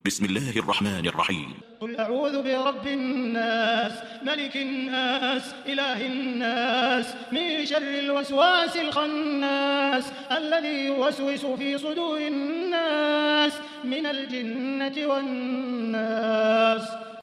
بسم الله الرحمن الرحيم. قل أعوذ برب الناس ملك الناس إله الناس من شر الوسواس الخناس الذي يوسوس في صدور الناس من الجنة والناس.